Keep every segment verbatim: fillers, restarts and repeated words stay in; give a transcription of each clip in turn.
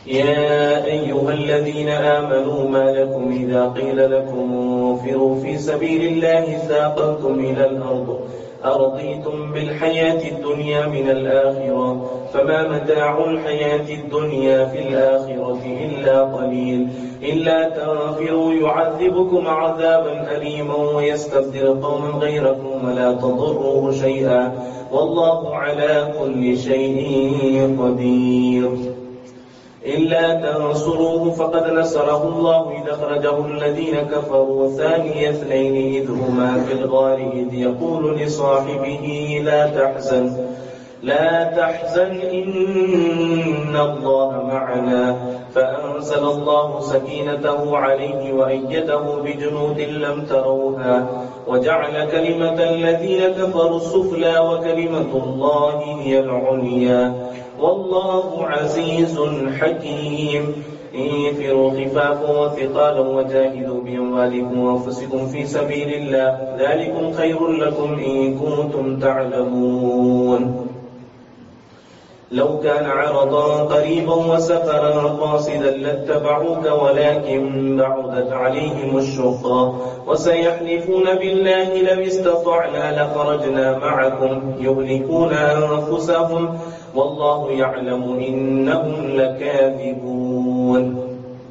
يا أيها الذين آمنوا ما لكم إذا قيل لكم انفروا في سبيل الله ثاقلتم إلى الأرض أرضيتم بالحياة الدنيا من الآخرة فما متاع الحياة الدنيا في الآخرة إلا قليل إلا تنفروا يعذبكم عذابا أليما ويستبدل قوما غيركم ولا تضروه شيئا والله على كل شيء قدير. إلا تنصروه فقد نصره الله إذ أخرجه الذين كفروا ثاني اثنين إذ هما في الغار إذ يقول لصاحبه لا تحزن لا تحزن إن الله معنا فأنزل الله سكينته عليه وأيده بجنود لم تروها وجعل كلمة الذين كفروا السفلى وكلمة الله هي العليا والله عزيز حكيم. انفروا خفافا وثقالا وجاهدوا بأموالكم وأنفسكم في سبيل الله ذلكم خير لكم إن كنتم تعلمون. لو كان عرضا قريبا وسفرا قاصدا لاتبعوك ولكن بعدت عليهم الشقة وسيحلفون بالله لو استطعنا لخرجنا معكم يهلكون أنفسهم والله يعلم إنهم لكاذبون.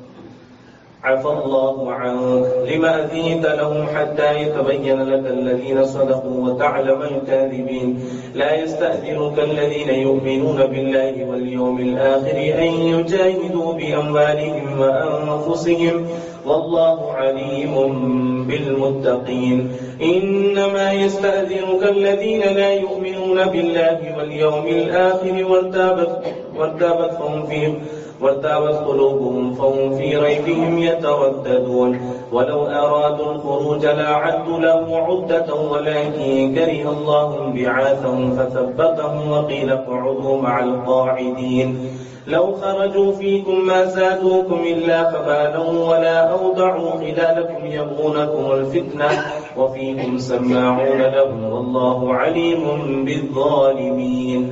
عفى الله عنك لما أذنت لهم حتى يتبين لك الذين صدقوا وتعلم الكاذبين. لا يستأذنك الذين يؤمنون بالله واليوم الآخر أن يجاهدوا بأموالهم وأنفسهم والله عليم بالمتقين. إنما يستأذنك الذين لا يؤمنون بالله واليوم الآخر وارتابت, وارتابت فهم فيه وارتابت قلوبهم فهم في ريبهم يترددون. ولو أرادوا الخروج لأعدوا له عدة ولكن كره الله بعاثهم فثبتهم وقيل اقعدوا مع القاعدين. لو خرجوا فيكم ما زادوكم إلا خبالا ولا أوضعوا خلالكم يبغونكم الفتنة وفيكم سماعون لهم والله عليم بالظالمين.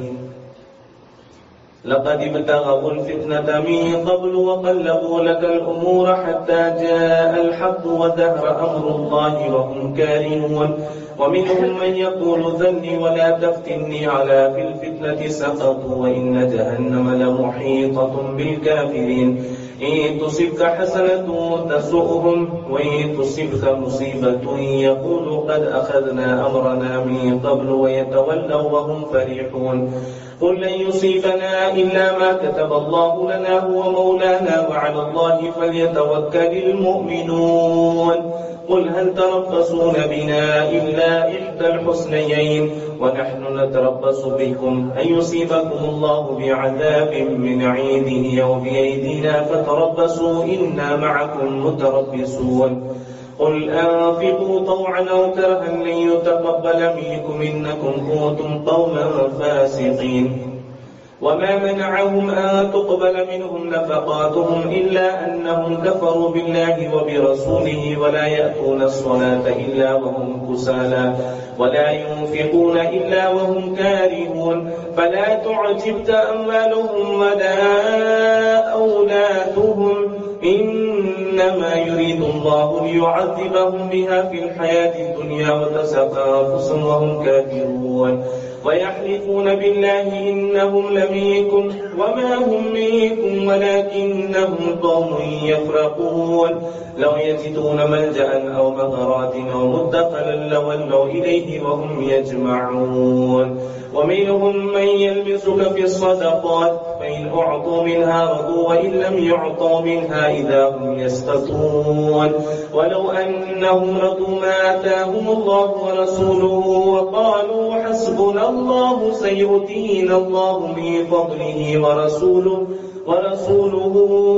لقد ابتغوا الفتنة من قبل وقلبوا لك الأمور حتى جاء الحق وظهر أمر الله وهم كارهون. ومنهم من يقول ذرني ولا تفتني على في الفتنة سقطوا وإن جهنم لمحيطة بالكافرين. إن تصبك حسنة تسؤهم وإن تصبك مصيبة يقولوا قد أخذنا أمرنا من قبل ويتولوا وهم فرحون. قل لن يصيبنا إلا ما كتب الله لنا هو مولانا وعلى الله فليتوكل المؤمنون. قل هل تربصون بنا إلا إحدى الحسنيين ونحن نتربص بكم أن يصيبكم الله بعذاب من عنده أو بأيدينا فتربصوا إنا معكم متربصون. قل أنفقوا طوعا أو كرها لن يتقبل منكم إنكم كنتم قوما فاسقين. وما منعهم أن تقبل منهم نفقاتهم إلا أنهم كفروا بالله وبرسوله ولا يأتون الصلاة إلا وهم كسالى ولا ينفقون إلا وهم كارهون. فلا تعجبك أموالهم ولا أولادهم إنما يريد الله ليعذبهم بها في الحياة الدنيا وتزهق أنفسهم وهم كافرون. ويحلفون بالله إنهم لمنكم وما هم منكم ولكنهم قوم يفرقون. لو يجدون ملجأ أو مغارات أو مدخلا لولوا إليه وهم يجمعون. ومنهم من يلبسك في الصدقات فإن أعطوا منها رضوا وإن لم يعطوا منها إذا هم يسخطون. ولو أنهم رضوا ما آتاهم الله ورسوله وقالوا حسبنا الله سيؤتينا الله من فضله ورسوله ورسوله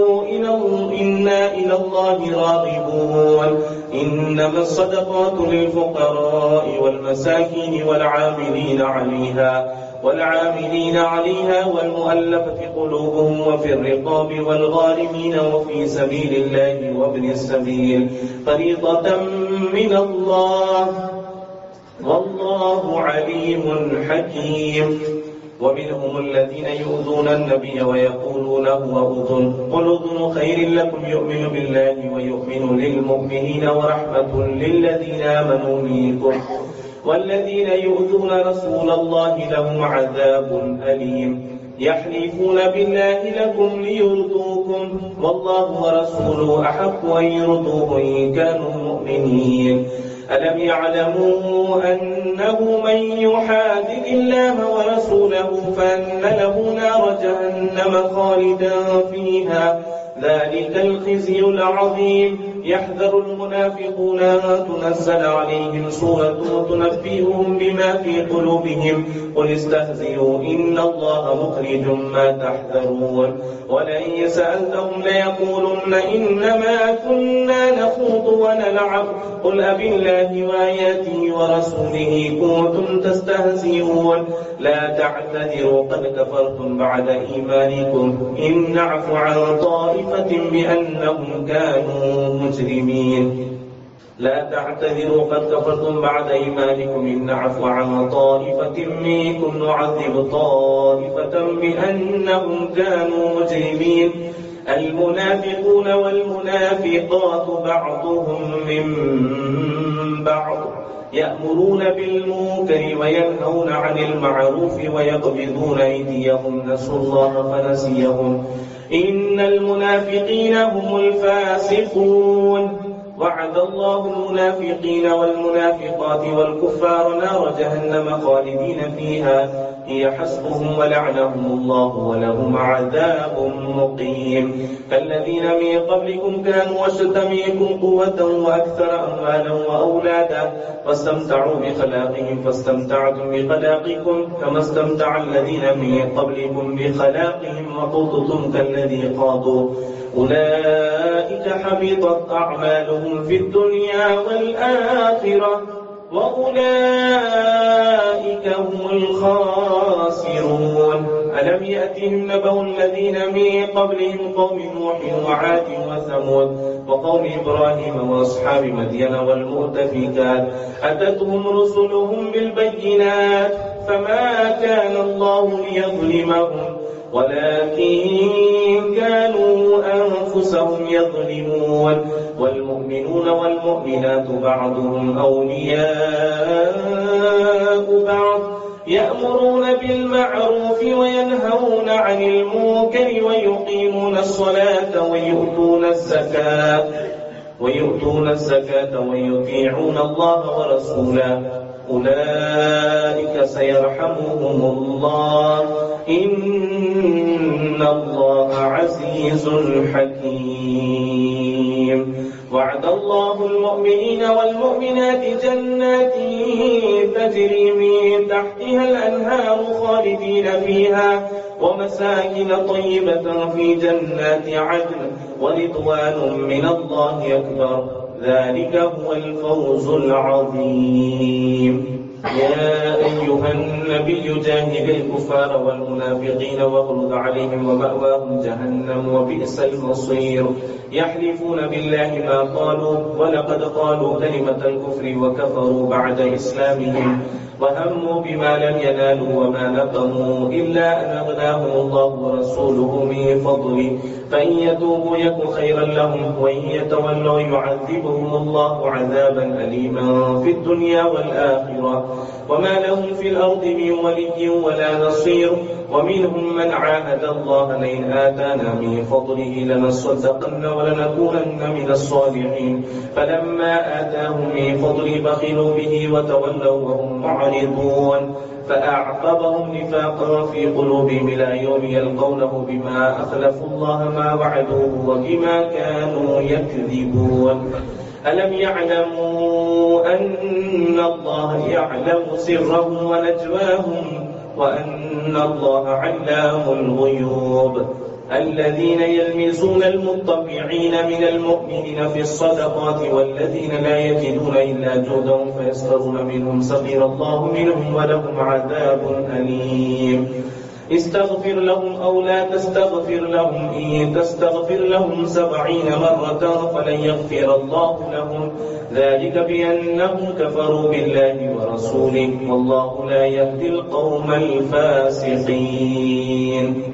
إنا إلى الله راغبون. إنما الصدقات للفقراء والمساكين والعاملين عليها والعاملين عليها والمؤلفة قلوبهم وفي الرقاب والغارمين وفي سبيل الله وابن السبيل فريضة من الله والله عليم حكيم. ومنهم الذين يؤذون النبي ويقولون هو أذن قل أذن خير لكم يؤمن بالله ويؤمن للمؤمنين ورحمة للذين آمنوا منكم والذين يؤذون رسول الله لهم عذاب أليم يحلفون بالله لكم ليرضوكم والله ورسوله أحق أن يرضوه إن كانوا مؤمنين ألم يعلموا أنه من يحادد الله ورسوله فأن له نار جهنم خالدا فيها ذلك الخزي العظيم يحذر المنافقون أن تنزل عليهم سورة تنبئهم بما في قلوبهم قل استهزئوا إن الله مخرج ما تحذرون ولئن سألتهم ليقولن إنما كنا نخوض ونلعب قل أبالله وآياته ورسوله كنتم تستهزئون لا تعتذروا قد كفرتم بعد إيمانكم إن نعفو عن طائفة بأنهم كانوا مجرمين لا تعتذروا قد كفرتم بعد إيمانكم إن نعفو عن طائفة منكم نعذب طائفة بأنهم كانوا مجرمين المنافقون والمنافقات بعضهم من بعض يأمرون بالمنكر وينهون عن المعروف ويقبضون أيديهم نسوا الله فنسيهم إن المنافقين هم الفاسقون وعد الله المنافقين والمنافقات والكفار نار جهنم خالدين فيها هي حسبهم ولعنهم الله ولهم عذاب مقيم كالذين من قبلكم كانوا أشد منكم قوة وأكثر أموالا وأولادا واستمتعوا بخلاقهم فاستمتعتم بخلاقكم كما استمتع الذين من قبلكم بخلاقهم وخضتم كالذي خاضوا أولئك حبطت أعمالهم في الدنيا والآخرة وأولئك هم الخاسرون ألم يأتهم نبأ الذين من قبلهم قوم نوح وعاد وثمود وقوم إبراهيم وأصحاب مدين والمؤتفكات أتتهم رسلهم بالبينات فما كان الله ليظلمهم ولكن كانوا أنفسهم يظلمون والمؤمنون والمؤمنات بعضهم أولياء بعض يأمرون بالمعروف وينهون عن المنكر ويقيمون الصلاة ويؤتون الزكاة ويؤتون الزكاة ويطيعون الله ورسوله أولئك سيرحمهم الله إن الله عزيز حكيم وعد الله المؤمنين والمؤمنات جنات تجري من تحتها الأنهار خالدين فيها ومساكن طيبة في جنات عدن ورضوان من الله أكبر ذلك هو الفوز العظيم يا أيها النبي جاهد الكفار والمنافقين واغلظ عليهم ومأواهم جهنم وبئس المصير يحلفون بالله ما قالوا ولقد قالوا كلمة الكفر وكفروا بعد إسلامهم وهموا بما لم ينالوا وما نقموا إلا أن أغناهم الله ورسوله من فضله فإن يتوبوا يك خيرا لهم وإن يتولوا يعذبهم الله عذابا أليما في الدنيا والآخرة وما لهم في الأرض من ولي ولا نصير ومنهم من عاهد الله لئن آتانا من فضله لنصدقن ولنكونن من الصالحين فلما آتاهم من فضله بخلوا به وتولوا وهم معرضون فأعقبهم نفاقا في قلوبهم إلى يوم يلقونه بما أخلفوا الله ما وعدوه وبما كانوا يكذبون ألم يعلموا أن الله يعلم سرهم ونجواهم وأن الله علام الغيوب الذين يلمزون المطبعين من المؤمنين في الصدقات والذين لا يجدون إلا جهدهم فيسخرون منهم سخر الله منهم ولهم عذاب أليم استغفر لهم أو لا تستغفر لهم إن تستغفر لهم سبعين مرة فلن يغفر الله لهم ذلك بأنهم كفروا بالله ورسوله والله لا يهدي القوم الفاسقين.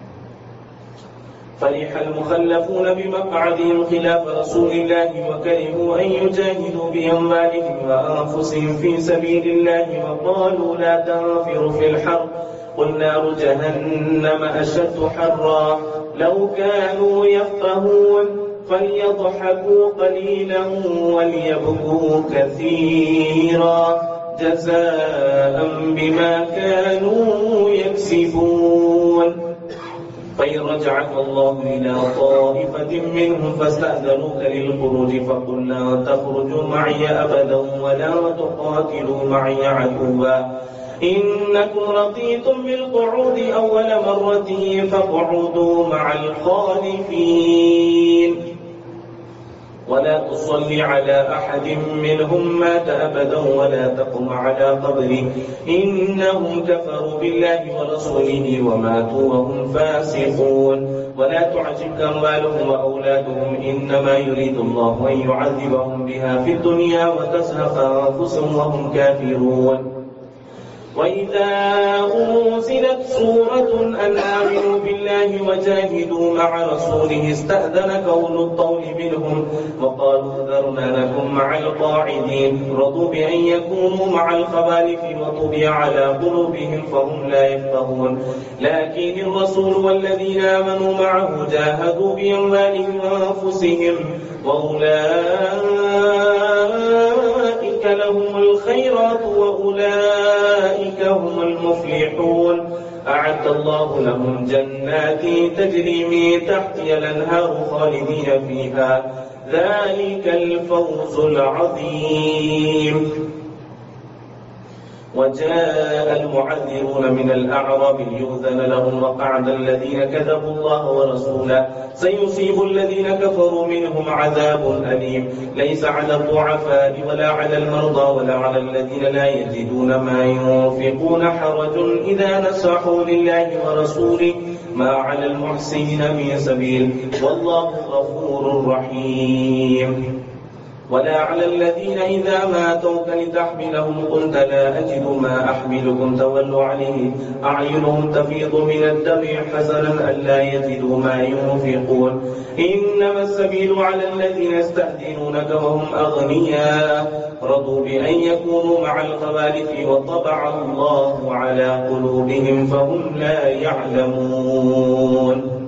فرح المخلفون بمقعدهم خلاف رسول الله وكرهوا أن يجاهدوا بأموالهم وأنفسهم في سبيل الله وقالوا لا تنفروا في الحر قل نار جهنم أشد حرا لو كانوا يفقهون فليضحكوا قليلا وليبكوا كثيرا جزاء بما كانوا يكسبون. فإن رجعك الله إلى طائفة منهم فاستأذنوك للخروج فقل لا تخرجوا معي أبدا ولا تقاتلوا معي عدوا إنكم رضيتم بالقعود أول مرة فاقعدوا مع الخالفين ولا تصل على أحد منهم مات أبدا ولا تقم على قبره إنهم كفروا بالله ورسوله وماتوا وهم فاسقون. ولا تعجبك أموالهم وأولادهم إنما يريد الله أن يعذبهم بها في الدنيا وتزهق أنفسهم وهم كافرون. وإذا أنزلت سورة أن آمنوا بالله وجاهدوا مع رسوله استأذنك أولو الطول منهم وقالوا ذرنا لكم مع القاعدين رضوا بأن يكونوا مع الخوالف وطبع على قلوبهم فهم لا يفقهون. لكن الرسول والذين آمنوا معه جاهدوا بأموالهم وأنفسهم وأولئك لهم الخيرات وأولئك هم المفلحون. أعد الله لهم جنات تجري من تحتها الأنهار خالدين فيها ذلك الفوز العظيم. وجاء المعذرون من الأعراب ليؤذن لهم وقعد الذين كذبوا الله ورسوله سيصيب الذين كفروا منهم عذاب أليم ليس على الضعفاء ولا على المرضى ولا على الذين لا يجدون ما ينفقون حرج إذا نصحوا لله ورسوله ما على المحسنين من سبيل والله غفور رحيم. ولا على الذين إذا ما أتوك لتحملهم قلت لا أجد ما أحملكم تولوا عليه أعينهم تفيض من الدمع حزنا ألا يجدوا ما ينفقون إنما السبيل على الذين يستأذنونك وهم أغنياء رضوا بأن يكونوا مع الخوالف وطبع الله على قلوبهم فهم لا يعلمون.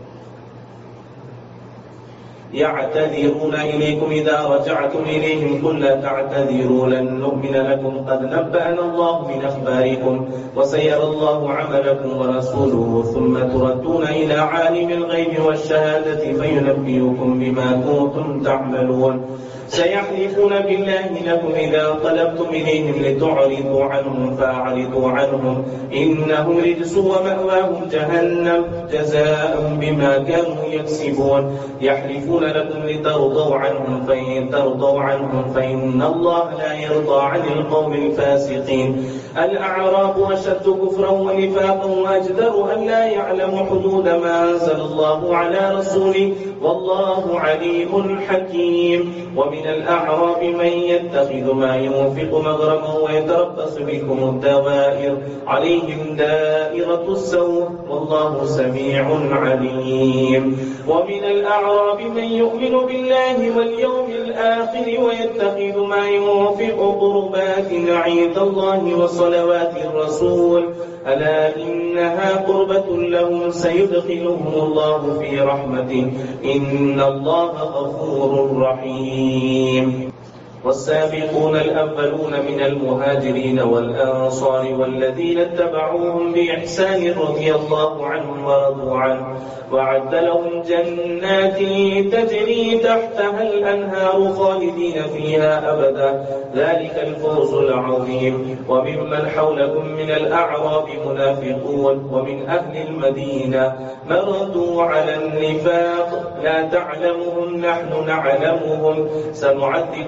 يعتذرون إليكم إذا رجعتم إليهم قل لا تعتذروا لن نؤمن لكم قد نبأنا الله من أخباركم وسيرى الله عملكم ورسوله ثم تردون إلى عالم الغيب والشهادة فينبئكم بما كنتم تعملون. سيحلفون بالله لكم إذا انقلبتم إليهم لتعرضوا عنهم فأعرضوا عنهم إنهم رجس ومأواهم جهنم جزاء بما كانوا يكسبون. يحلفون لكم لترضوا عنهم فإن ترضوا عنهم فإن الله لا يرضى عن القوم الفاسقين. الأعراب أشد كفرا ونفاقا وأجدر أن لا يعلم حدود ما أنزل الله على رسوله والله عليم حكيم. ومن الأعراب من يتخذ ما ينفق مغرما ويتربص بكم الدوائر عليهم دائرة السوء والله سميع عليم. ومن الأعراب من يؤمن بالله واليوم الآخر ويتخذ ما ينفق قربات عند الله وصلوات الرسول ألا إنها قربة لهم سيدخلهم الله في رحمته إن الله غفور رحيم. والسابقون الأولون من المهاجرين والأنصار والذين اتبعوهم بإحسان رضي الله عنهم ورضوا عنه وأعد لهم جنات تجري تحتها الأنهار خالدين فيها أبدا ذلك الفوز العظيم. وممن حولكم من الأعراب منافقون ومن أهل المدينة مردوا على النفاق لا تعلمهم نحن نعلمهم سنعذبهم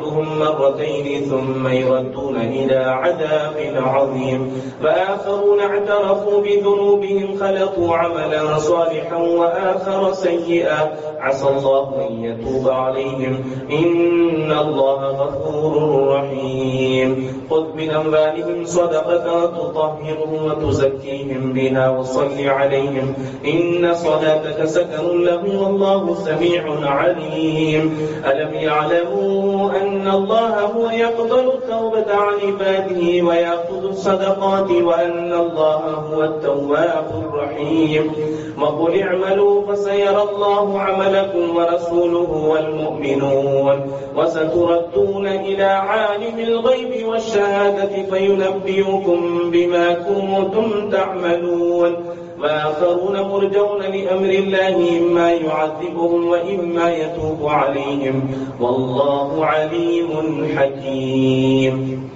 مرتين ثم يردون إلى عذاب عظيم. فآخرون اعترفوا بذنوبهم خلقوا عملا صالحا وآخر سيئا عسى الله أن يتوب عليهم إن الله غفور رحيم. خذ من أموالهم صدقة تطهرهم وتزكيهم بها وصل عليهم إن صلاتك سكن لهم والله سميع عليم. ألم يعلموا أن الله هو يقبل التوبة عن عباده ويأخذ الصدقات وأن الله هو التواب الرحيم. وقل اعملوا فسيرى الله عملكم ورسوله والمؤمنون وستردون إلى عالم الغيب والشهادة فينبئكم بما كنتم تعملون. وآخرون مرجون لأمر الله إما يعذبهم وإما يتوب عليهم والله عليم حكيم.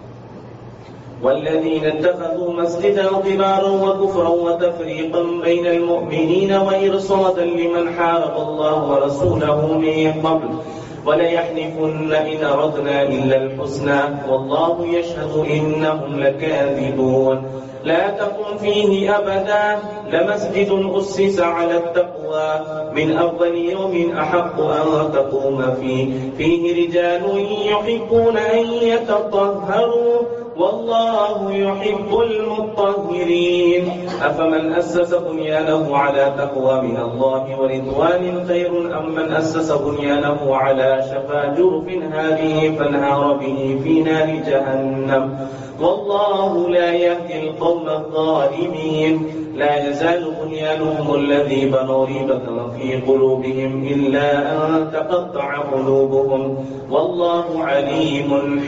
والذين اتخذوا مسجدا ضرارا وكفرا وتفريقا بين المؤمنين وإرصادا لمن حارب الله ورسوله من قبل وليحلفن إن أردنا إلا الحسنى والله يشهد إنهم لكاذبون. لا تقم فيه أبدا لمسجد أسس على التقوى من أول يوم أحق أن تقوم فيه فيه رجال يحبون أن يتطهروا والله يحب المطهرين. أفمن أسس بنيانه على تقوى من الله ورضوان خير أم من أسس بنيانه على شفا جرف هار فانهار به في نار جهنم والله لا يهدي القوم الظالمين. لا يزال بنيانهم الذي بنوا ريبة في قلوبهم إلا أن تقطع قلوبهم والله عليم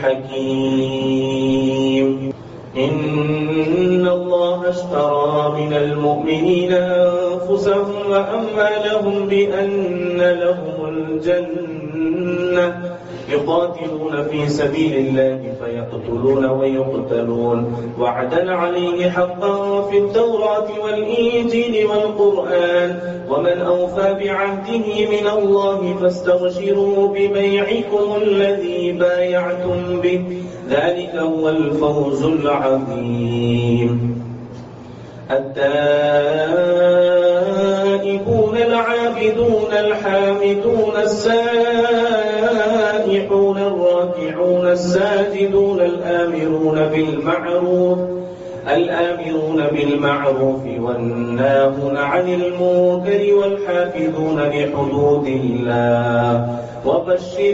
حكيم. إن الله اشترى من المؤمنين أنفسهم وأموالهم بأن لهم الجنة يقاتلون في سبيل الله فيقتلون ويقتلون وعدا عليه حقا في التوراة والإنجيل والقرآن ومن أوفى بعهده من الله فاستبشروا ببيعكم الذي بايعتم به ذلك هو الفوز العظيم. التائبون العابدون الحامدون السائحون الراكعون الساجدون الآمرون بالمعروف الآمرون بالمعروف والناهون عن المنكر والحافظون لحدود الله وبشر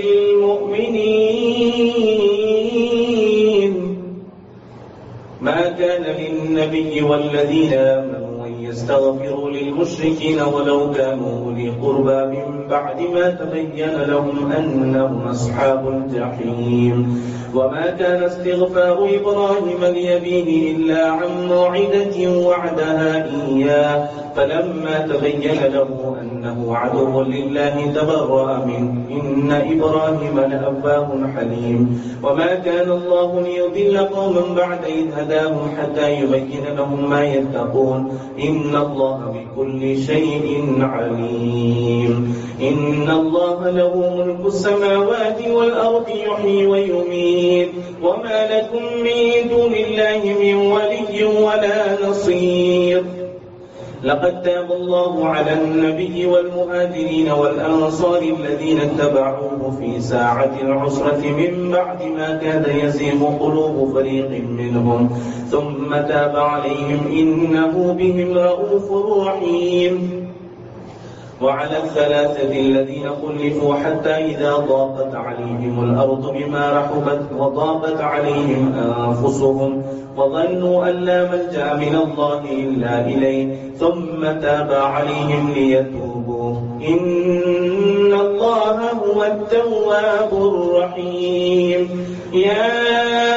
المؤمنين. ما كان للنبي والذين آمنوا أن يستغفروا للمشركين ولو كانوا أولي قربى من بعد ما تبين لهم أنهم أصحاب الجحيم. وما كان استغفار إبراهيم لأبيه إلا عن موعدة وعدها إياه فلما تبين له أنه عدو لله تبرأ منه إن إبراهيم لأواه حليم. وما كان الله ليضل قوما بعد إذ هداهم حتى يبين لهم ما يتقون إن الله بكل شيء عليم. إن الله له ملك السماوات والأرض يحيي ويميت وما لكم من دون الله من ولي ولا نصير. لقد تاب الله على النبي والمهاجرين والأنصار الذين اتبعوه في ساعة العسرة من بعد ما كاد يزيغ قلوب فريق منهم ثم تاب عليهم إنه بهم رؤوف رحيم. وعلى الثلاثة الذين خلفوا حتى إذا ضاقت عليهم الأرض بما رحبت وضاقت عليهم أنفسهم وظنوا أن لا ملجأ من الله إلا إليه ثم تاب عليهم ليتوبوا إن الله هو التواب الرحيم. يا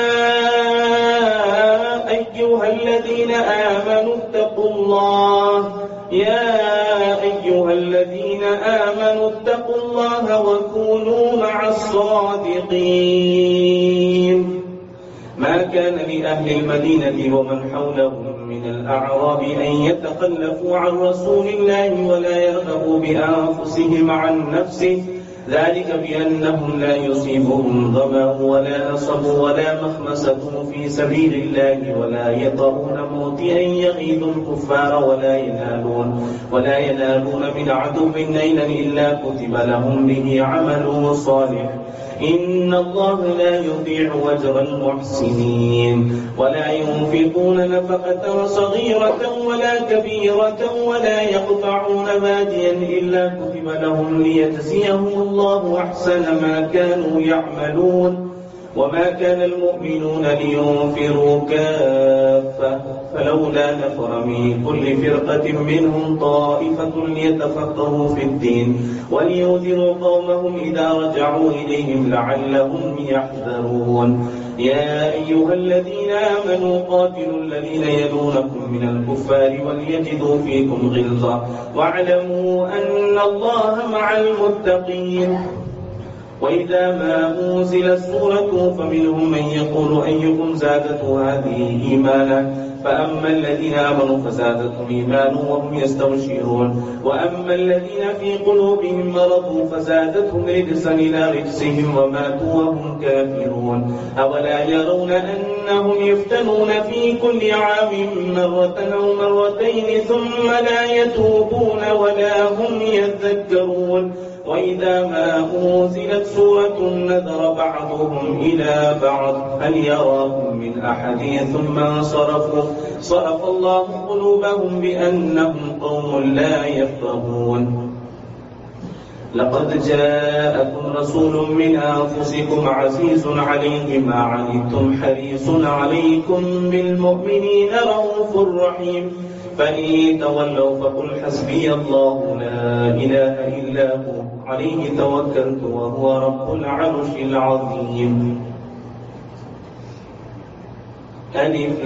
أيها الذين آمنوا اتقوا الله يا أيها الذين آمنوا اتقوا الله وكونوا مع الصادقين. ما كان لأهل المدينة ومن حولهم من الأعراب أن يتخلفوا عن رسول الله ولا يرغبوا بأنفسهم عن نفسه ذلك بأنهم لا يصيبهم ظمأ ولا نصب ولا مخمسة في سبيل الله ولا يطؤون موطئا يغيظ الكفار ولا ينالون ولا ينالون من عدو نيلا إلا كتب لهم به عمل صالح إن الله لا يضيع أجر المحسنين ولا ينفقون نفقة صغيرة ولا كبيرة ولا يقطعون واديا إلا كتب لهم ليجزيهم الله أحسن ما كانوا يعملون وما كان المؤمنون لينفروا كافة فلولا نفر من كل فرقة منهم طائفة ليتفقهوا في الدين ولينذروا قومهم إذا رجعوا إليهم لعلهم يحذرون يا أيها الذين آمنوا قاتلوا الذين يلونكم من الكفار وليجدوا فيكم غلظة واعلموا أن الله مع المتقين وإذا ما أنزلت سورة فمنهم من يقول أيكم زادته هذه إيمانا فأما الذين آمنوا فزادتهم إيمانا وهم يستبشرون وأما الذين في قلوبهم مرض فزادتهم رجسا إلى رجسهم وماتوا وهم كافرون أولا يرون أنهم يفتنون في كل عام مرة أو مرتين ثم لا يتوبون ولا هم يذكرون وإذا ما أنزلت سورة نذر بعضهم إلى بعض هل يراهم من أحد ثم انصرفوا صرف الله قلوبهم بأنهم قوم لا يفقهون لقد جاءكم رسول من أنفسكم عزيز عليه ما عنتم حريص عليكم بالمؤمنين رؤوف رحيم فإن تولوا فقل حسبي الله لا إله إلا هو عليه توكلت وهو رب العرش العظيم ألف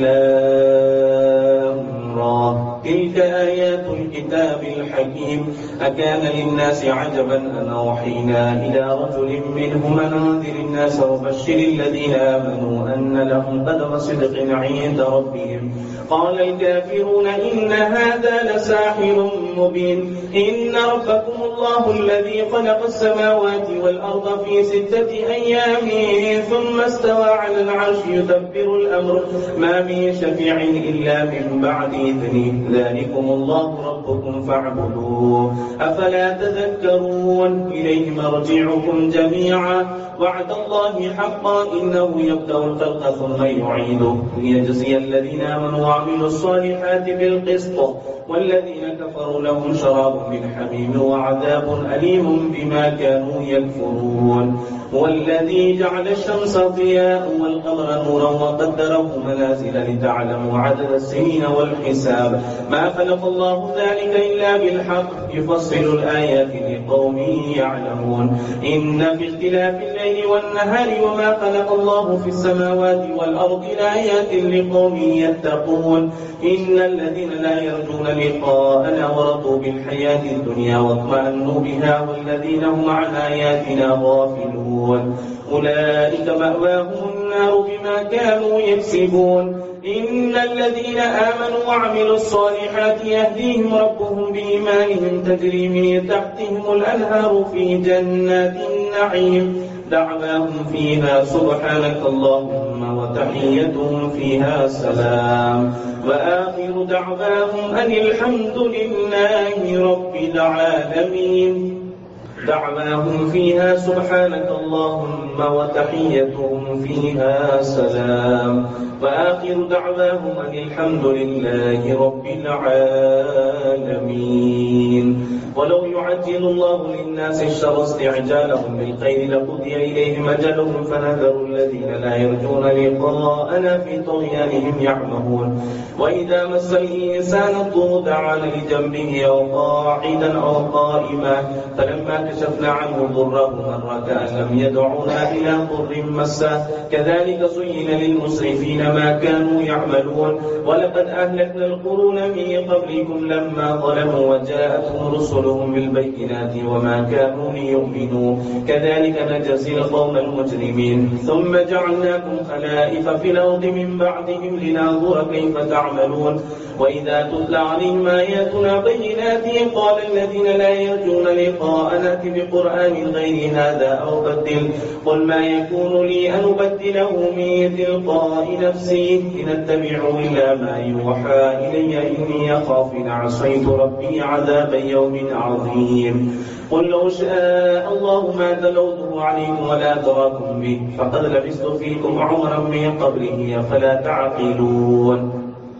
لام را تلك آيات الكتاب الحكيم أكان للناس عجبا أن أوحينا إلى رجل منهم أن أنذر الناس وبشر الذين آمنوا أن لهم قدم صدق عند ربهم قال الكافرون إن هذا لساحر مبين إن ربكم الله الذي خلق السماوات والأرض في ستة أيام ثم استوى على العرش يدبر الأمر ما من شفيع إلا من بعد إذنه ذلكم الله ربكم فاعبدوه أفلا تذكرون إليه مرجعكم جميعا وعد الله حقا إنه يبدأ الخلق ثم يعيده ليجزي الذين آمنوا وعملوا الصالحات بالقسط والذين كفروا لهم شراب من حميم وعذاب أليم بما كانوا يكفرون والذي جعل الشمس ضياء والقمر نورا وقدره منازل لتعلموا عدد السنين والحساب ما خلق الله ذلك إلا بالحق يفصل الآيات لقوم يعلمون إن في اختلاف الليل والنهار وما خلق الله في السماوات والأرض لآيات لقوم يتقون إن الذين لا يرجون لقاءنا ورضوا بالحياة الدنيا واطمأنوا بها والذين هم عن آياتنا غافلون أولئك مأواهم النار بما كانوا يكسبون إن الذين آمنوا وعملوا الصالحات يهديهم ربهم بإيمانهم تجري من تحتهم الأنهار في جنات النعيم دعواهم فيها سبحانك اللهم وتحيتهم فيها سلام وآخر دعواهم أن الحمد لله رب العالمين دعواهم فيها سبحانك اللهم وتحيتهم فيها سلام وآخر دعواهم أن الحمد لله رب العالمين ولو يعجل الله للناس الشر استعجالهم بالخير لقضي إليهم أجلهم فنذر الذين لا يرجون لقاءنا في طغيانهم يعمهون وإذا مس الإنسان الضر دعا لجنبه أو قاعدا أو قائما فلما كشفنا عنه ضره مر كأن لم يدعونا إلى ضر مسه كذلك زين للمسرفين ما كانوا يعملون ولقد أهلكنا القرون من قبلكم لما ظلموا وجاءتهم رسلهم بالبينات وما كانوا ليؤمنوا كذلك نجزي القوم المجرمين ثم جعلناكم خلائف في الأرض من بعدهم لننظر كيف تعملون وإذا تتلى عليهم آياتنا بينات قال الذين لا يرجون لقاءنا فأت بقرآن غير هذا أو بدل. قل ما يكون لي أن أبدله من تلقاء نفسي إن أتبع إلا ما يوحى إلي إني أخاف إن عصيت ربي عذاب يوم عظيم. قل لو شاء الله ما تلوته عليكم ولا أدراكم به فقد لبثت فيكم عمرا من قبله أفلا تعقلون.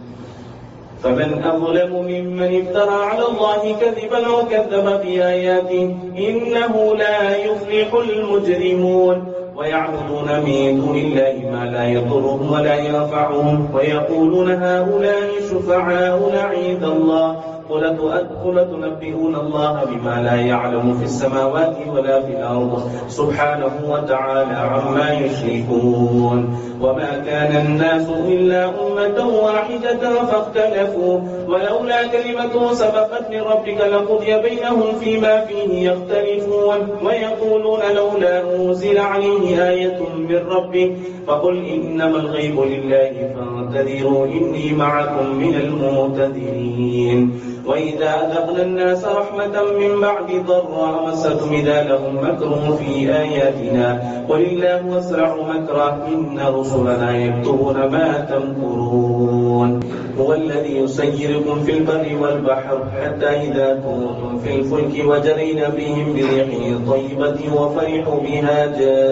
فمن أظلم ممن افترى على الله كذبا أو كذب بآياته إنه لا يفلح المجرمون. ويعبدون من دون الله ما لا يضرهم ولا ينفعهم ويقولون هؤلاء شفعاؤنا عند الله قل تنبئون الله بما لا يعلم في السماوات ولا في الأرض سبحانه وتعالى عما يشركون. وما كان الناس إلا أمة واحدة فاختلفوا ولولا كلمة سبقت من ربك لقضي بينهم فيما فيه يختلفون. ويقولون لولا أنزل عليه آية من ربه فقل إنما الغيب لله فانتظروا إني معكم من المنتظرين. وإذا أذقنا الناس رحمة من بعد ضراء مستهم إذا لهم مكر في آياتنا قل الله أسرع مكرا إن رسلنا يكتبون ما تمكرون. هو الذي يسيركم في البر والبحر حتى إذا كنتم في الفلك وجرين بهم بريح طيبة وفرحوا بها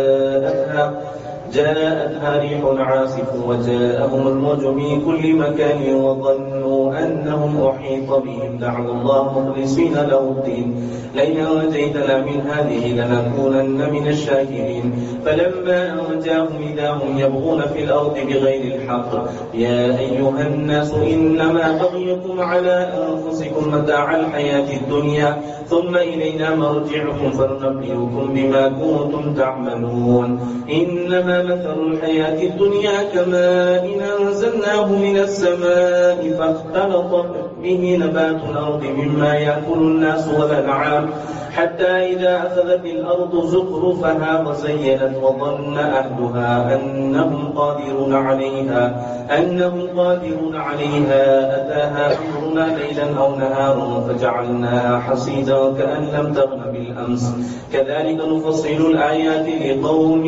جاءتها جاءتها ريح عاصف وجاءهم الموج من كل مكان وظنوا أنهم أحيط بهم دعوا الله مخلصين له الدين لئن أنجيتنا من هذه لنكونن من الشاكرين. فلما أنجاهم إذا هم يبغون في الأرض بغير الحق يا أيها الناس إنما بغيكم على أنفسكم متاع الحياة الدنيا ثم إلينا مرجعكم فننبئكم بما كنتم تعملون. إنما مثل الحياة الدنيا كماء إن أنزلناه من السماء فاختلط به نبات الأرض مما يأكل الناس والأنعام حتى إذا أخذت الأرض زخرفها وزينت وظن أهلها أنهم قادرون عليها أنهم قادرون عليها أتاها أمرنا ليلا أو نهارا فجعلناها حصيدا كأن لم تغن بالأمس كذلك نفصل الآيات لقوم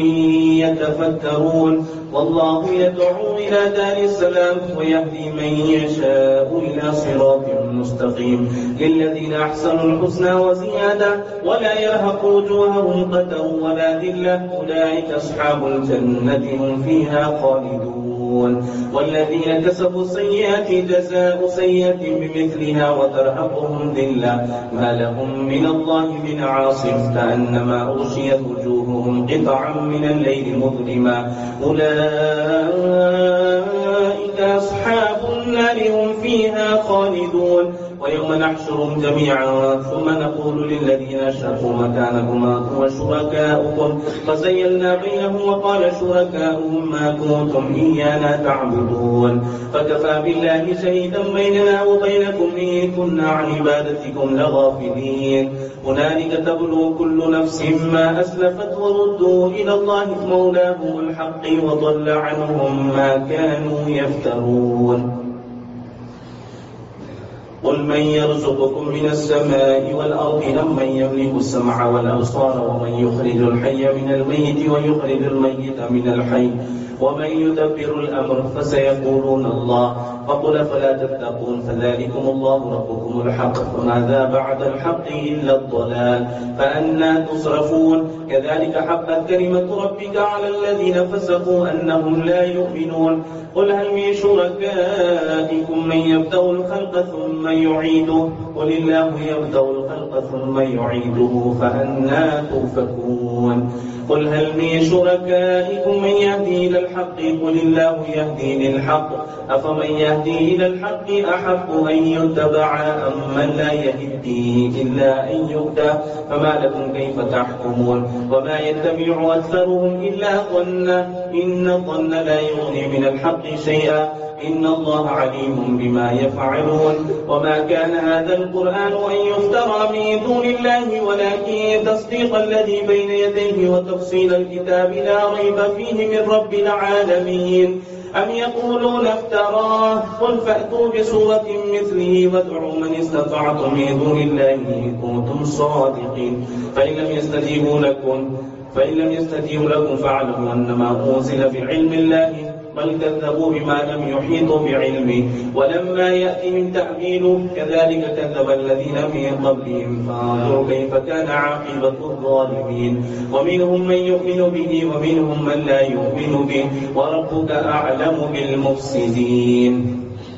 يتفكرون. والله يدعو إلى دار السلام ويهدي من يشاء إلى صراط مستقيم. للذين أحسنوا الحسنى وزيادة ولا يرهق وجوههم قتر ولا ذلة أولئك أصحاب الجنة هم فيها خالدون. والذين كسبوا السيئات جزاء سيئة بمثلها وترهقهم ذلة ما لهم من الله من عاصم كأنما أغشيت وجوههم قطعا من الليل مظلما أولئك أصحاب النار هم فيها خالدون. ويوم نحشرهم جميعا ثم نقول للذين أشركوا مكانكم أنتم وشركاؤكم فزيلنا بينهم وقال شركاؤهم ما كنتم إيانا تعبدون فكفى بالله شهيدا بيننا وبينكم إن كنا عن عبادتكم لغافلين. هنالك تبلو كل نفس ما أسلفت وردوا إلى الله مولاهم الحق وضل عنهم ما كانوا يفترون. قل من يرزقكم من السماء والأرض أم من يملك السمع والأبصار ومن يخرج الحي من الميت ويخرج الميت من الحي ومن يدبر الأمر فسيقولون الله فقل فلا تتقون فذلكم الله ربكم الحق وماذا بعد الحق إلا الضلال فأنى تصرفون. كذلك حقت كلمة ربك على الذين فسقوا أنهم لا يؤمنون. قل هل من شركائكم من يبدأ الخلق ثم يعيده قل الله يبدأ الخلق ثم يعيده فأنى تؤفكون. قل هل من شركائكم من يهدي إلى الحق قل الله يهدي للحق أفمن يهدي إلى الحق أحق أن يتبع أم من لا يهدي إلا أن يهدى فما لكم كيف تحكمون. وما يتبع أكثرهم إلا ظنا إن الظن لا يغني من الحق شيئا إن الله عليم بما يفعلون. وما كان هذا القرآن أن يفترى من دون الله ولكن تصديق الذي بين يديه وتفصيل الكتاب لا ريب فيه من رب العالمين. أم يقولون افتراه قل فأتوا بسورة مثله وادعوا من استطعتم من دون الله إن كنتم صادقين فإن لم يستجيبوا لكم فإن لم يستجيبوا لكم فاعلموا أنما أنزل بعلم الله بل كذبوا بما لم يحيطوا بعلمه ولما يأتهم تأويله كذلك كذب الذين من قبلهم فانظروا كيف كان عاقبة الظالمين ومنهم من يؤمن به ومنهم من لا يؤمن به وربك أعلم بالمفسدين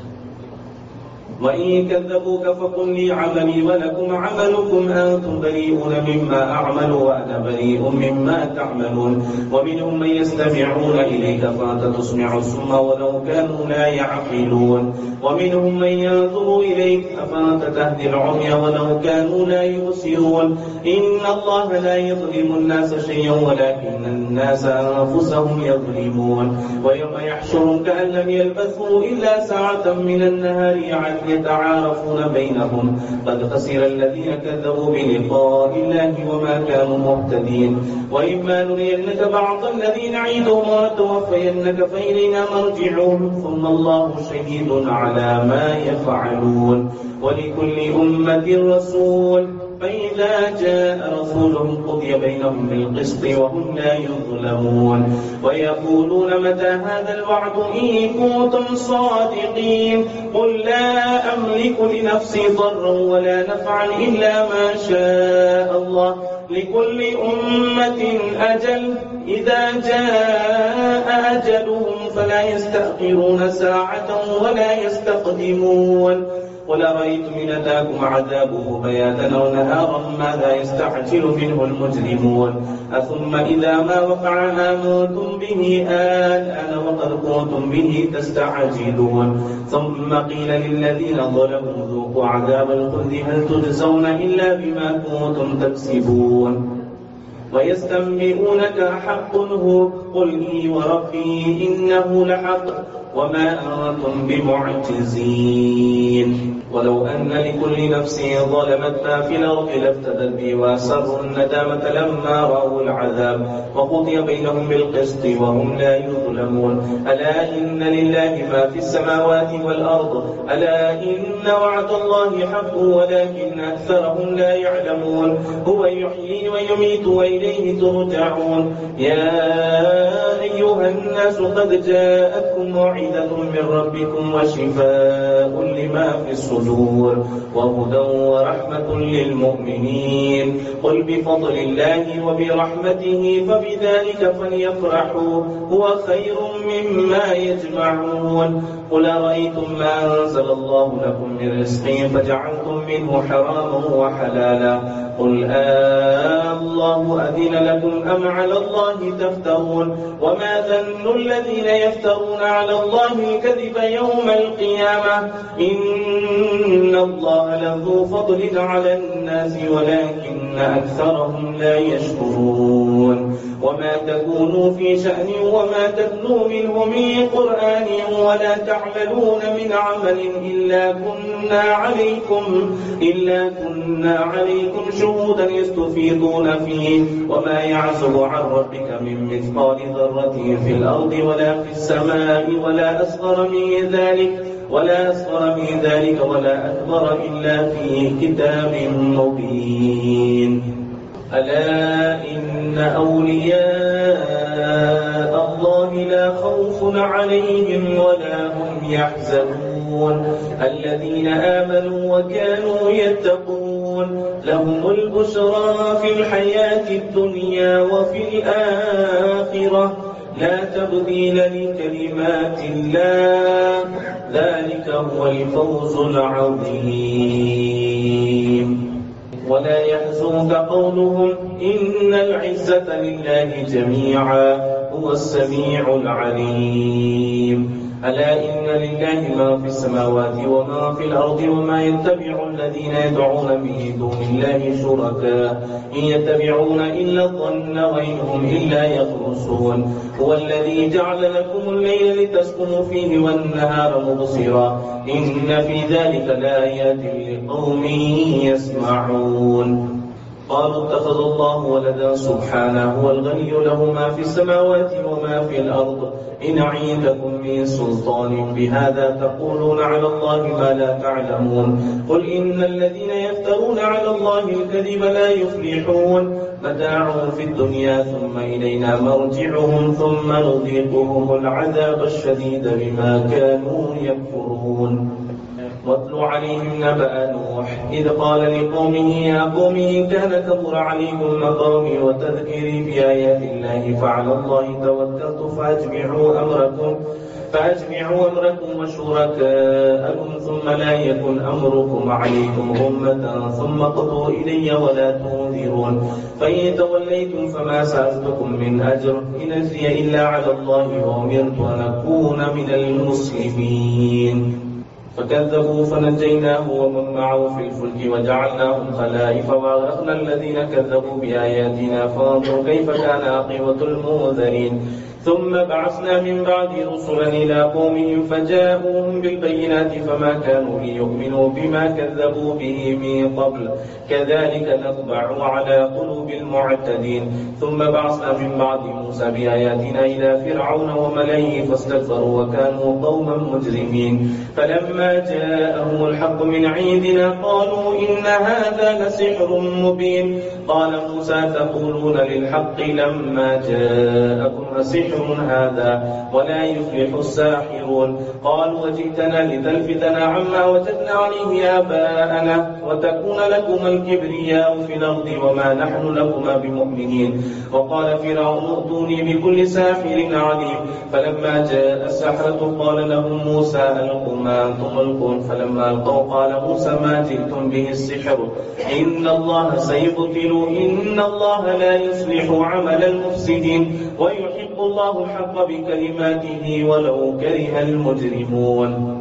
وإن كذبوك فقل لي عملي ولكم عملكم أنتم بريئون مما أعمل وأنا بريء مما تعملون ومنهم من يستمعون إليك فأنت تسمع الصم ولو كانوا لا يعقلون ومنهم من ينظر إليك أفأنت تهدي العمي ولو كانوا لا يبصرون إن الله لا يظلم الناس شيئا ولكن الناس أنفسهم يظلمون ويوم يحشرهم كأن لم يلبثوا إلا ساعة من النهار يتعارفون بينهم قد خسر الذين كذبوا بلقاء الله وما كانوا مهتدين وإما نرينك بعض الذين نعيدهم ونتوفينك فإلينا مرجعهم ثم الله شهيد على ما يفعلون ولكل أمة رسول فإذا جاء رسولهم قضي بينهم بالقسط وهم لا يظلمون ويقولون متى هذا الوعد إن كنتم صادقين قل لا أملك لنفسي ضرا ولا نفعا إلا ما شاء الله لكل أمة أجل إذا جاء أجلهم فلا يستأخرون ساعة ولا يستقدمون قل أرأيتم إن أتاكم عذابه بياتا أو نهارا ماذا يستعجل منه المجرمون أثم إذا ما وقع آمنتم به الآن وقد كنتم به تستعجلون ثم قيل للذين ظلموا ذوقوا عذاب الخلد هل تجزون إلا بما كنتم تكسبون ويستنبئونك أحق هو قل إي وربي إنه لحق وما أنتم بمعجزين ولو أن لكل نفس ظلمت ما في الأرض لافتدت به وأسروا الندامة لما رأوا العذاب وقضي بينهم بالقسط وهم لا يظلمون ألا إن لله ما في السماوات والأرض ألا إن وعد الله حق ولكن أكثرهم لا يعلمون هو يحيي ويميت وإليه ترجعون يا أيها الناس قد جاءتكم موعظة من ربكم وشفاء لما في الصدور وهدى ورحمة للمؤمنين قل بفضل الله وبرحمته فبذلك فليفرحوا هو خير مما يجمعون قل أرأيتم ما أنزل الله لكم من رزق فجعلتم منه حراما وحلالا قل آه الله أذن لكم أم على الله تفترون وما ظن الذين يفترون على الله الكذب يوم القيامة إن الله لذو فضل على الناس ولكن أكثرهم لا يشكرون وما تكونوا في شأن وما تتلو منه من قرآن ولا تعملون من عمل إلا كنا عليكم إلا كنا عليكم شهودا يستفيضون فيه وما يعزب عن ربك من مثقال ذرة في الأرض ولا في السماء ولا أصغر من ذلك ولا أصغر من ذلك ولا أكبر إلا في كتاب مبين ألا إن أولياء الله لا خوف عليهم ولا هم يحزنون الذين آمنوا وكانوا يتقون لهم البشرى في الحياة الدنيا وفي الآخرة لا تبديل لكلمات الله ذلك هو الفوز العظيم ولا يحزنك قولهم إن العزة لله جميعا هو السميع العليم ألا إن لله ما في السماوات وما في الأرض وما يتبع الذين يدعون من دون الله شركاء إن يتبعون إلا الظن وإن هم إلا يخرصون هو الذي جعل لكم الليل لتسكنوا فيه والنهار مبصرا إن في ذلك لآيات لقوم يسمعون قالوا اتخذ الله ولدا سبحانه هو الغني له ما في السماوات وما في الأرض إن عندكم من سلطان بهذا تقولون على الله ما لا تعلمون قل إن الذين يفترون على الله الكذب لا يفلحون متاع في الدنيا ثم إلينا مرجعهم ثم نذيقهم العذاب الشديد بما كانوا يكفرون واتل عليهم نبأ نوح إذ قال لقومه يا قوم إن كان كبر عليكم مقامي وتذكيري بآيات الله فعلى الله توكلت فأجمعوا أمركم فأجمعوا أمركم وشركاءكم ثم لا يكن أمركم عليكم غمة ثم قضوا إلي ولا تنذرون فإن توليتم فما سألتكم من أجر إن أجري إلا على الله وأمرت أن أكون من المسلمين فكذبوا فنجيناه ومن معه في الفلك وجعلناهم خلائف وأغرقنا الذين كذبوا بآياتنا فانظروا كيف كان عاقبة المنذرين ثم بعثنا من بعد رسلا إلى قومهم فجاءوهم بالبينات فما كانوا ليؤمنوا بما كذبوا به من قبل كذلك نطبع على قلوب المعتدين ثم بعثنا من بعد موسى بآياتنا إلى فرعون وملئه فاستكبروا وكانوا قوما مجرمين فلما جاءهم الحق من عندنا قالوا إن هذا لسحر مبين قال موسى تقولون للحق لما جاءكم أسحر هذا ولا يفلح الساحرون قالوا وجئتنا لتلفتنا عما وجدنا عليه آباءنا وتكون لكما الكبرياء في الأرض وما نحن لكما بمؤمنين وقال فرعون ائتوني بكل ساحر عليم فلما جاء السحرة قال لهم موسى ألقوا ما أنتم ملقون فلما ألقوا قال موسى ما جئتم به السحر إن الله سيبطل إن الله لا يصلح عمل المفسدين ويحب الله الحق بكلماته ولو كره المجرمون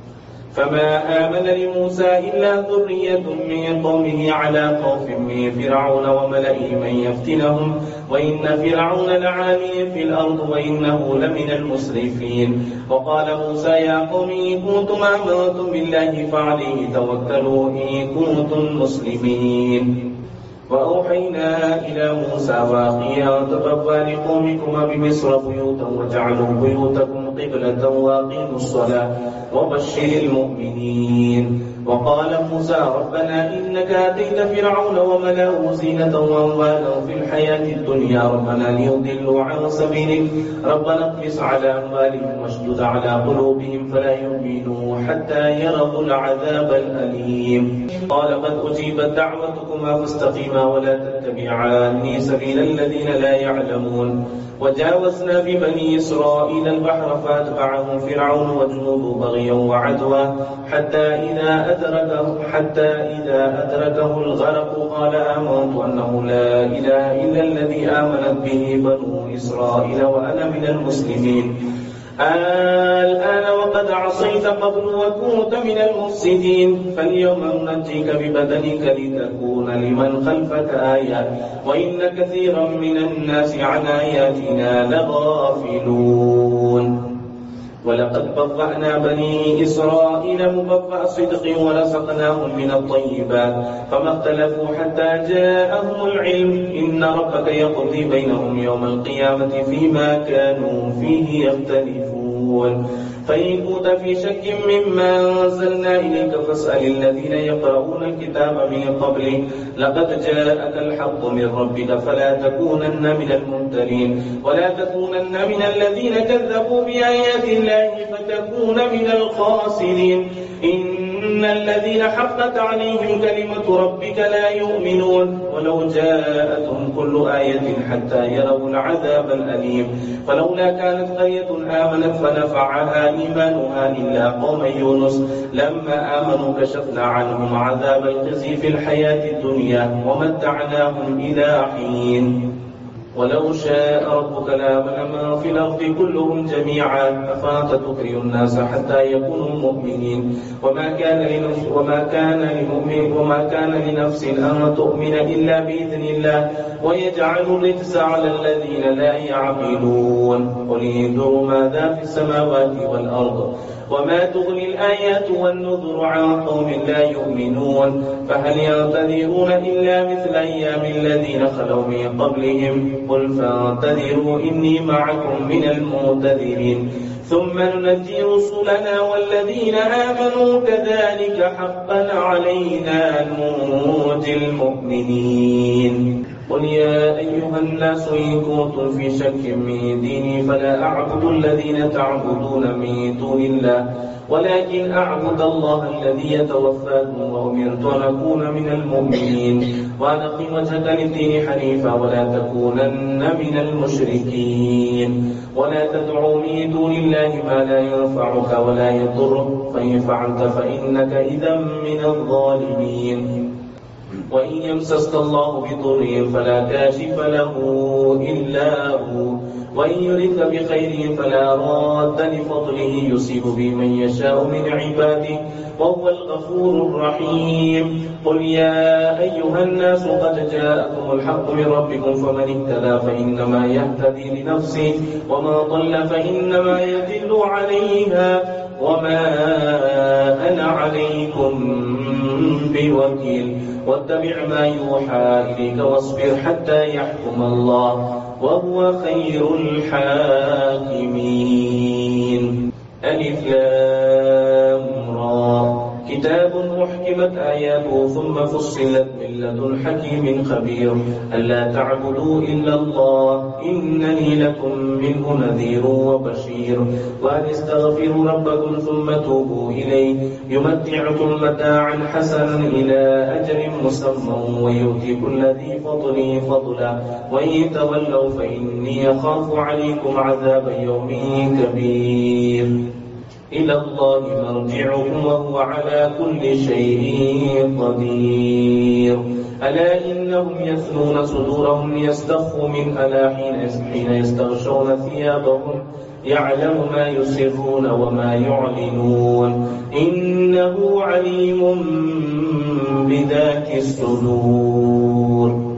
فما آمن لموسى إلا ذرية من قومه على خوف من فرعون وملئه من يفتنهم وإن فرعون لعال في الأرض وإنه لمن المسرفين وقال موسى يا قوم إن كنتم آمنتم بالله فعليه توكلوا إن كنتم مسلمين وأوحينا إلى موسى وأخيه أن تبوا لقومكما بمصر بيوتا وجعلوا بيوتكم قبلة وأقيموا الصلاة وبشر المؤمنين وقال موسى ربنا إنك آتيت فرعون وملأه زينة وأموالا في الحياة الدنيا ربنا ليضلوا عن سبيلك ربنا اطمس على أموالهم واشدد على قلوبهم فلا يؤمنوا حتى يروا العذاب الأليم قال قد أجيبت دعوتكما فاستقيما ولا تتبعان سبيل الذين لا يعلمون وجاوزنا ببني إسرائيل البحر فأتبعهم فرعون وجنوده بغيا وعدوا حتى إذا أدركه حتى إذا أدركه الغرق قال آمنت أنه لا إله إلا الذي آمنت به بنو إسرائيل وأنا من المسلمين الآن وقد عصيت قبل وكنت من المفسدين فاليوم ننجيك ببدنك لتكون لمن خلفك آية وإن كثيرا من الناس عن آياتنا لغافلون ولقد بضعنا بني إسرائيل مبضع صدق ورزقناهم من الطيبات فما اختلفوا حتى جاءهم العلم إن ربك يقضي بينهم يوم القيامة فيما كانوا فيه يختلفون فإن كنت في شك مما أنزلنا إليك فاسأل الذين يقرؤون الكتاب من قبلك لقد جاءك الحق من ربك فلا تكونن من الممترين ولا تكونن من الذين كذبوا بآيات الله فتكون من الخاسرين إن الذين حقت عليهم كلمة ربك لا يؤمنون ولو جاءتهم كل آية حتى يروا العذاب الأليم فلولا كانت قرية آمنت فنفعها إيمانها إلا قوم يونس لما آمنوا كشفنا عنهم عذاب الخزي في الحياة الدنيا ومتعناهم إلى حين ولو شاء ربك لآمن من في الأرض كلهم جميعا أفأنت تكره الناس حتى يكونوا مؤمنين وما كان لنفس وما كان لمؤمن وما كان لنفس أن تؤمن إلا بإذن الله ويجعل الرجس على الذين لا يعقلون قل انظروا ماذا في السماوات والأرض وما تغني الآيات والنذر عن قوم لا يؤمنون فهل ينتظرون إلا مثل أيام الذين خلوا من قبلهم قل فانتظروا إني معكم من المنتظرين ثم ننجي رسلنا والذين آمنوا كذلك حقا علينا ننجي المؤمنين قل يا أيها الناس إن كنتم في شك من ديني فلا أعبد الذين تعبدون من دون الله ولكن أعبد الله الذي يتوفاكم وأمرت أن أكون من المؤمنين وأن أقم وجهك للدين حنيفا ولا تكونن من المشركين ولا تدعوا من دون الله ما لا ينفعك ولا يضرك فإن فعلت فإنك إذا من الظالمين وإن يمسسك الله بضر فلا كاشف له إلا هو وإن يردك بخير فلا راد لفضله يصيب به من يشاء من عباده وهو الغفور الرحيم قل يا أيها الناس قد جاءكم الحق من ربكم فمن اهتدى فإنما يهتدي لنفسه وما ضل فإنما يضل عليها وما أنا عليكم بوكيل واتبع ما يوحى إليك واصبر حتى يحكم الله وهو خير الحاكمين ألف لام را كتاب أحكمت آياته ثم فصلت من لدن حكيم خبير ألا تعبدوا إلا الله إنني لكم منه نذير وبشير وأن استغفروا ربكم ثم توبوا إليه يمتعكم متاعا حسنا إلى أجل مسمى ويؤتي كل ذي فضل فضلا وإن تولوا فإني أخاف عليكم عذاب يوم كبير إلى الله مرجعكم وهو على كل شيء قدير ألا إنهم يثنون صدورهم ليستخفوا من ألا حين يستغشون ثيابهم يعلم ما يسرون وما يعلنون إنه عليم بذات الصدور